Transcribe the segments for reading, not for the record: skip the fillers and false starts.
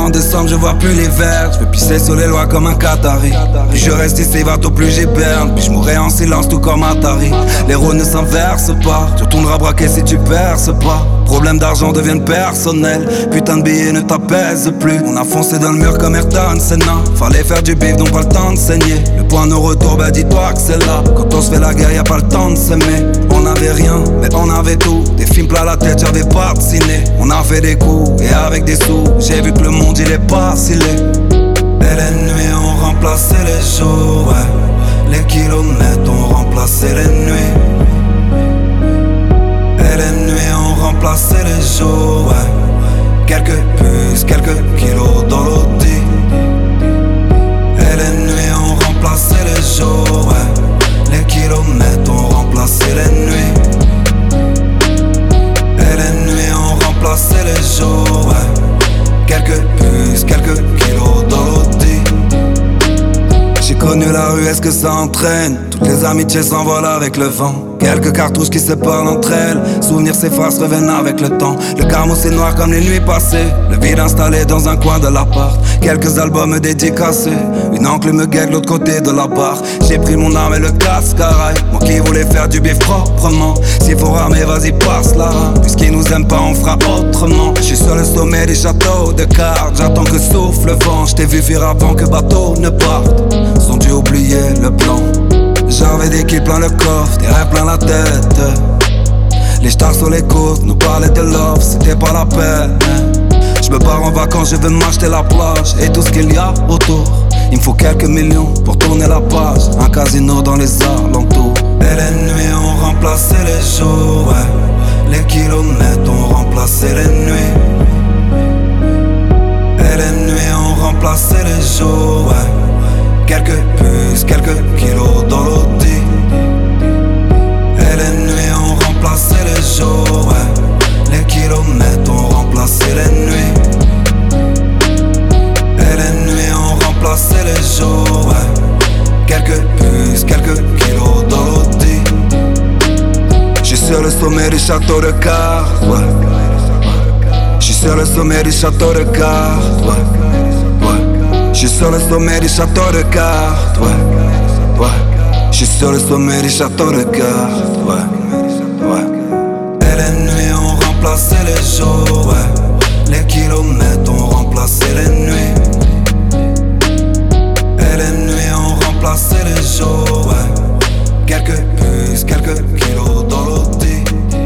en décembre, je vois plus l'hiver. Je veux pisser sur les lois comme un Qatari. Plus je reste ici, vato, plus j'hiberne. Puis je mourrai en silence, tout comme Atari. Les rôles ne s'inversent pas. Tu tourneras braquer si tu perces pas. Problèmes d'argent deviennent personnels. Putain de billets ne t'apaisent plus. On a foncé dans le mur comme Ayrton Senna. Fallait faire du bif, donc pas le temps de saigner. Le point de retour, bah dis-toi que c'est là. Quand on se fait la guerre, y'a pas le temps de s'aimer. On avait rien, mais on avait tout. Des films plein la tête, j'avais pas de ciné. On a fait des coups, et avec des sous, j'ai vu que le monde il est pas scellé. Et les nuits ont remplacé les jours, ouais. Les kilomètres ont remplacé les nuits. Et les nuits ont remplacé les jours, ouais. Quelques puces, quelques kilos dans l'audi. Et les nuits ont remplacé les jours, ouais. Les kilomètres ont remplacé les nuits. Et les nuits ont remplacé les jours, ouais. Quelques puces, quelques kilos dans l'audi. J'ai connu la rue, est-ce que ça entraîne? Toutes les amitiés s'envolent avec le vent. Quelques cartouches qui se parlent entre elles. Souvenirs s'effacent, reviennent avec le temps. Le carmo c'est noir comme les nuits passées. Le vide installé dans un coin de l'appart. Quelques albums dédicacés. Une encre me guette de l'autre côté de la barre. J'ai pris mon arme et le casque-caraï. Moi qui voulais faire du bif proprement. S'il faut ramer, vas-y passe la rame. Puisqu'ils nous aiment pas, on fera autrement. J'suis sur le sommet des châteaux de cartes. J'attends que souffle le vent. J't'ai vu fuir avant que bateau ne parte. Sont dû oublier le plan. J'avais des kills plein le coffre, des rêves plein la tête. Les stars sur les côtes nous parlaient de love, c'était pas la peine. J'me pars en vacances, je veux m'acheter la plage et tout ce qu'il y a autour. Il me faut quelques millions pour tourner la page. Un casino dans les alentours. Et les nuits ont remplacé les jours, ouais. Les kilomètres ont remplacé les nuits. Et les nuits ont remplacé les jours, ouais. Quelques puces, quelques kilos dans l'audi. Et les nuits ont remplacé les jours, ouais. Les kilomètres ont remplacé les nuits. Et les nuits ont remplacé les jours, ouais. Quelques puces, quelques kilos dans l'audi. J'suis sur le sommet du château de cartes, ouais. J'suis sur le sommet du château de cartes, ouais. J'suis sur le sommet du château de cartes, ouais, ouais. J'suis sur le sommet du château de cartes, ouais, ouais. Et les nuits ont remplacé les jours, ouais. Les kilomètres ont remplacé les nuits. Et les nuits ont remplacé les jours, ouais. Quelques puces, quelques kilos dans l'audi.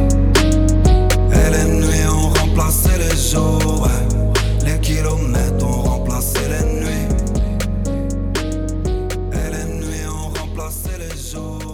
Et les nuits ont remplacé les jours, ouais. Les kilomètres ont remplacé les nuits. Et les nuits ont remplacé les jours.